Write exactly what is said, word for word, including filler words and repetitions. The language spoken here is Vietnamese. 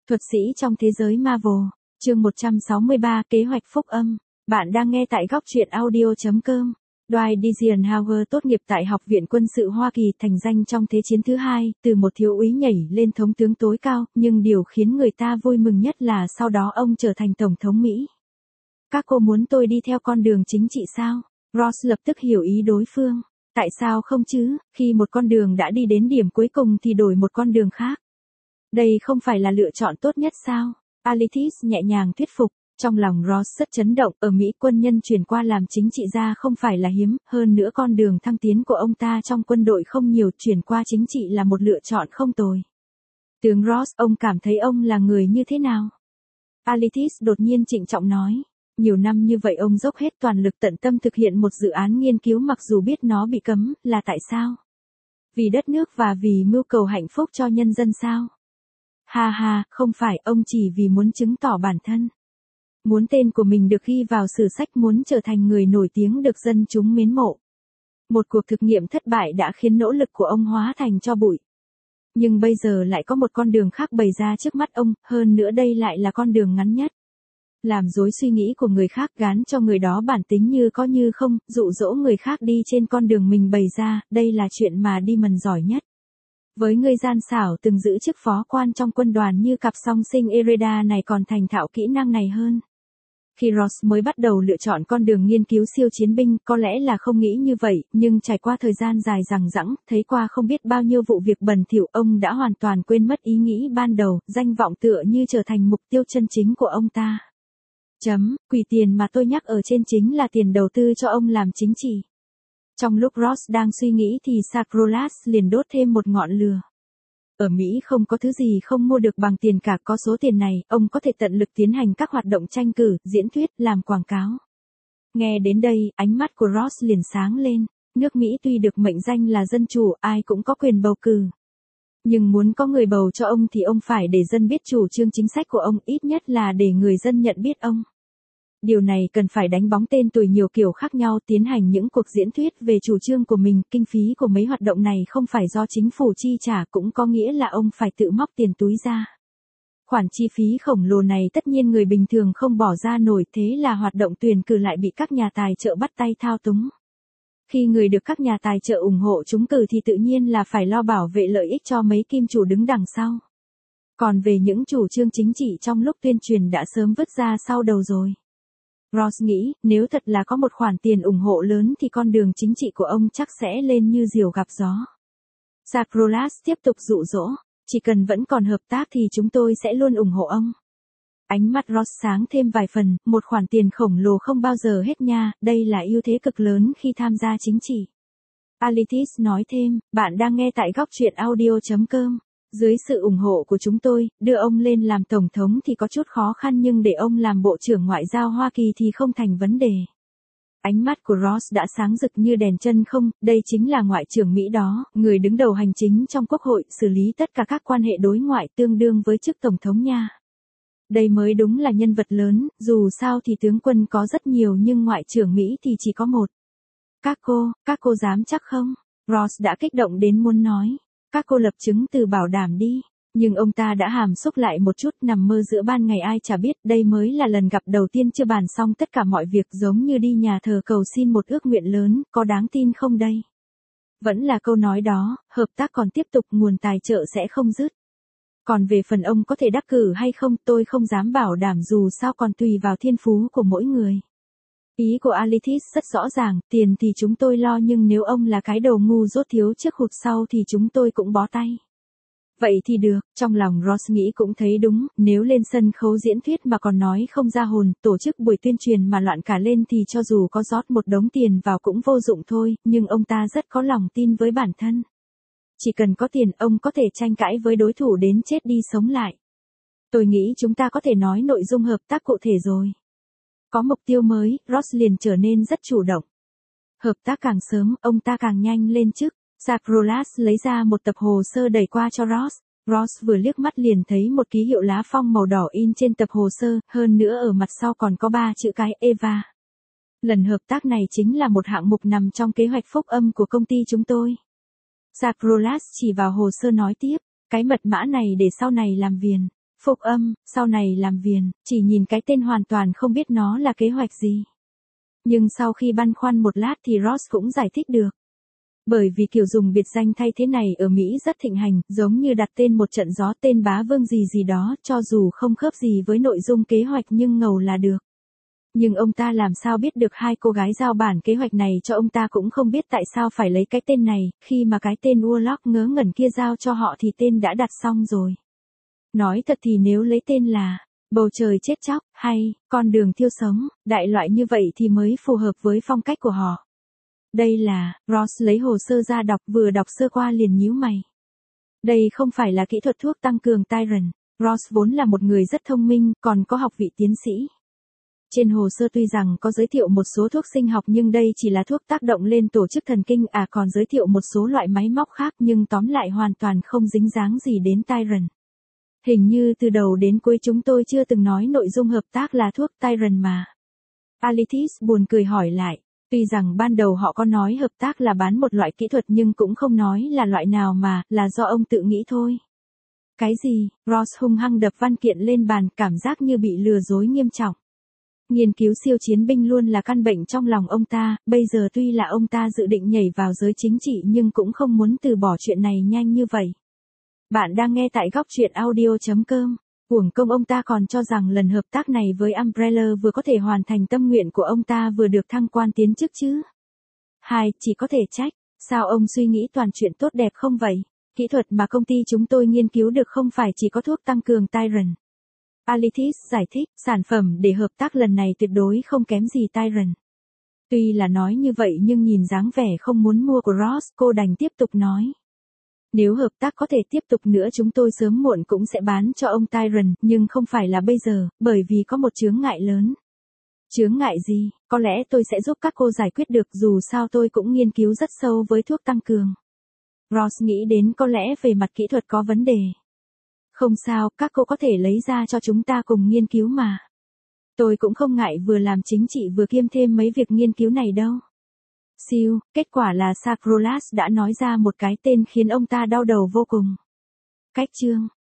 Thuật sĩ trong thế giới Marvel, chương một trăm sáu mươi ba, kế hoạch phúc âm. Bạn đang nghe tại góc truyện audio chấm com. Dwight Eisenhower tốt nghiệp tại Học viện Quân sự Hoa Kỳ, thành danh trong Thế chiến thứ hai, từ một thiếu úy nhảy lên thống tướng tối cao, nhưng điều khiến người ta vui mừng nhất là sau đó ông trở thành Tổng thống Mỹ. Các cô muốn tôi đi theo con đường chính trị sao? Ross lập tức hiểu ý đối phương. Tại sao không chứ, khi một con đường đã đi đến điểm cuối cùng thì đổi một con đường khác. Đây không phải là lựa chọn tốt nhất sao? Alitis nhẹ nhàng thuyết phục. Trong lòng Ross rất chấn động, ở Mỹ quân nhân chuyển qua làm chính trị gia không phải là hiếm, hơn nữa con đường thăng tiến của ông ta trong quân đội không nhiều, chuyển qua chính trị là một lựa chọn không tồi. Tướng Ross, ông cảm thấy ông là người như thế nào? Alitis đột nhiên trịnh trọng nói. Nhiều năm như vậy ông dốc hết toàn lực tận tâm thực hiện một dự án nghiên cứu mặc dù biết nó bị cấm, là tại sao? Vì đất nước và vì mưu cầu hạnh phúc cho nhân dân sao? Ha ha, không phải, ông chỉ vì muốn chứng tỏ bản thân. Muốn tên của mình được ghi vào sử sách, muốn trở thành người nổi tiếng được dân chúng mến mộ. Một cuộc thực nghiệm thất bại đã khiến nỗ lực của ông hóa thành tro bụi. Nhưng bây giờ lại có một con đường khác bày ra trước mắt ông, hơn nữa đây lại là con đường ngắn nhất. Làm dối suy nghĩ của người khác, gán cho người đó bản tính như có như không, dụ dỗ người khác đi trên con đường mình bày ra, đây là chuyện mà Demon giỏi nhất. Với người gian xảo từng giữ chức phó quan trong quân đoàn như cặp song sinh Ereda này còn thành thạo kỹ năng này hơn. Khi Ross mới bắt đầu lựa chọn con đường nghiên cứu siêu chiến binh, có lẽ là không nghĩ như vậy, nhưng trải qua thời gian dài dằng dẵng, thấy qua không biết bao nhiêu vụ việc bẩn thỉu, ông đã hoàn toàn quên mất ý nghĩ ban đầu, danh vọng tựa như trở thành mục tiêu chân chính của ông ta. Chấm, quỷ tiền mà tôi nhắc ở trên chính là tiền đầu tư cho ông làm chính trị. Trong lúc Ross đang suy nghĩ thì Sacrolas liền đốt thêm một ngọn lửa. Ở Mỹ không có thứ gì không mua được bằng tiền cả, có số tiền này, ông có thể tận lực tiến hành các hoạt động tranh cử, diễn thuyết, làm quảng cáo. Nghe đến đây, ánh mắt của Ross liền sáng lên. Nước Mỹ tuy được mệnh danh là dân chủ, ai cũng có quyền bầu cử. Nhưng muốn có người bầu cho ông thì ông phải để dân biết chủ trương chính sách của ông, ít nhất là để người dân nhận biết ông. Điều này cần phải đánh bóng tên tuổi nhiều kiểu khác nhau, tiến hành những cuộc diễn thuyết về chủ trương của mình, kinh phí của mấy hoạt động này không phải do chính phủ chi trả, cũng có nghĩa là ông phải tự móc tiền túi ra. Khoản chi phí khổng lồ này tất nhiên người bình thường không bỏ ra nổi, thế là hoạt động tuyển cử lại bị các nhà tài trợ bắt tay thao túng. Khi người được các nhà tài trợ ủng hộ trúng cử thì tự nhiên là phải lo bảo vệ lợi ích cho mấy kim chủ đứng đằng sau. Còn về những chủ trương chính trị trong lúc tuyên truyền đã sớm vứt ra sau đầu rồi. Ross nghĩ, nếu thật là có một khoản tiền ủng hộ lớn thì con đường chính trị của ông chắc sẽ lên như diều gặp gió. Sacrolas tiếp tục dụ dỗ, chỉ cần vẫn còn hợp tác thì chúng tôi sẽ luôn ủng hộ ông. Ánh mắt Ross sáng thêm vài phần, một khoản tiền khổng lồ không bao giờ hết nha, đây là ưu thế cực lớn khi tham gia chính trị. Alitis nói thêm, bạn đang nghe tại góc truyện audio chấm com. Dưới sự ủng hộ của chúng tôi, đưa ông lên làm tổng thống thì có chút khó khăn, nhưng để ông làm bộ trưởng ngoại giao Hoa Kỳ thì không thành vấn đề. Ánh mắt của Ross đã sáng rực như đèn chân không, đây chính là ngoại trưởng Mỹ đó, người đứng đầu hành chính trong quốc hội, xử lý tất cả các quan hệ đối ngoại tương đương với chức tổng thống nha. Đây mới đúng là nhân vật lớn, dù sao thì tướng quân có rất nhiều nhưng ngoại trưởng Mỹ thì chỉ có một. Các cô, các cô dám chắc không? Ross đã kích động đến muốn nói. Các cô lập chứng từ bảo đảm đi. Nhưng ông ta đã hàm xúc lại một chút, nằm mơ giữa ban ngày ai chả biết, đây mới là lần gặp đầu tiên chưa bàn xong tất cả mọi việc, giống như đi nhà thờ cầu xin một ước nguyện lớn, có đáng tin không đây? Vẫn là câu nói đó, hợp tác còn tiếp tục, nguồn tài trợ sẽ không dứt. Còn về phần ông có thể đắc cử hay không, tôi không dám bảo đảm, dù sao còn tùy vào thiên phú của mỗi người. Ý của Alitis rất rõ ràng, tiền thì chúng tôi lo, nhưng nếu ông là cái đầu ngu dốt thiếu trước hụt sau thì chúng tôi cũng bó tay. Vậy thì được, trong lòng Ross nghĩ cũng thấy đúng, nếu lên sân khấu diễn thuyết mà còn nói không ra hồn, tổ chức buổi tuyên truyền mà loạn cả lên thì cho dù có rót một đống tiền vào cũng vô dụng thôi, nhưng ông ta rất có lòng tin với bản thân. Chỉ cần có tiền, ông có thể tranh cãi với đối thủ đến chết đi sống lại. Tôi nghĩ chúng ta có thể nói nội dung hợp tác cụ thể rồi. Có mục tiêu mới, Ross liền trở nên rất chủ động. Hợp tác càng sớm, ông ta càng nhanh lên chức. Sacrolas lấy ra một tập hồ sơ đẩy qua cho Ross. Ross vừa liếc mắt liền thấy một ký hiệu lá phong màu đỏ in trên tập hồ sơ, hơn nữa ở mặt sau còn có ba chữ cái Eva. Lần hợp tác này chính là một hạng mục nằm trong kế hoạch phúc âm của công ty chúng tôi. Sacrolas chỉ vào hồ sơ nói tiếp, cái mật mã này để sau này làm viền. Phúc âm, sau này làm viền, chỉ nhìn cái tên hoàn toàn không biết nó là kế hoạch gì. Nhưng sau khi băn khoăn một lát thì Ross cũng giải thích được. Bởi vì kiểu dùng biệt danh thay thế này ở Mỹ rất thịnh hành, giống như đặt tên một trận gió, tên bá vương gì gì đó, cho dù không khớp gì với nội dung kế hoạch nhưng ngầu là được. Nhưng ông ta làm sao biết được hai cô gái giao bản kế hoạch này cho ông ta cũng không biết tại sao phải lấy cái tên này, khi mà cái tên Warlock ngớ ngẩn kia giao cho họ thì tên đã đặt xong rồi. Nói thật thì nếu lấy tên là Bầu trời chết chóc, hay Con đường thiêu sống, đại loại như vậy thì mới phù hợp với phong cách của họ. Đây là, Ross lấy hồ sơ ra đọc, vừa đọc sơ qua liền nhíu mày. Đây không phải là kỹ thuật thuốc tăng cường Tyrant. Ross vốn là một người rất thông minh, còn có học vị tiến sĩ. Trên hồ sơ tuy rằng có giới thiệu một số thuốc sinh học nhưng đây chỉ là thuốc tác động lên tổ chức thần kinh, à còn giới thiệu một số loại máy móc khác nhưng tóm lại hoàn toàn không dính dáng gì đến Tyrant. Hình như từ đầu đến cuối chúng tôi chưa từng nói nội dung hợp tác là thuốc Tyrant mà. Alethis buồn cười hỏi lại. Tuy rằng ban đầu họ có nói hợp tác là bán một loại kỹ thuật nhưng cũng không nói là loại nào mà, là do ông tự nghĩ thôi. Cái gì? Ross hung hăng đập văn kiện lên bàn, cảm giác như bị lừa dối nghiêm trọng. Nghiên cứu siêu chiến binh luôn là căn bệnh trong lòng ông ta, bây giờ tuy là ông ta dự định nhảy vào giới chính trị nhưng cũng không muốn từ bỏ chuyện này nhanh như vậy. Bạn đang nghe tại góc truyện audio chấm com. Uổng công ông ta còn cho rằng lần hợp tác này với Umbrella vừa có thể hoàn thành tâm nguyện của ông ta vừa được thăng quan tiến chức chứ. Hai, chỉ có thể trách, sao ông suy nghĩ toàn chuyện tốt đẹp không vậy? Kỹ thuật mà công ty chúng tôi nghiên cứu được không phải chỉ có thuốc tăng cường Tyrant. Alethis giải thích, sản phẩm để hợp tác lần này tuyệt đối không kém gì Tyrant. Tuy là nói như vậy nhưng nhìn dáng vẻ không muốn mua của Ross, cô đành tiếp tục nói. Nếu hợp tác có thể tiếp tục nữa chúng tôi sớm muộn cũng sẽ bán cho ông Tyrant, nhưng không phải là bây giờ, bởi vì có một chướng ngại lớn. Chướng ngại gì? Có lẽ tôi sẽ giúp các cô giải quyết được, dù sao tôi cũng nghiên cứu rất sâu với thuốc tăng cường. Ross nghĩ đến có lẽ về mặt kỹ thuật có vấn đề. Không sao, các cô có thể lấy ra cho chúng ta cùng nghiên cứu mà. Tôi cũng không ngại vừa làm chính trị vừa kiêm thêm mấy việc nghiên cứu này đâu. Siêu, kết quả là Sacrolas đã nói ra một cái tên khiến ông ta đau đầu vô cùng. Cách chương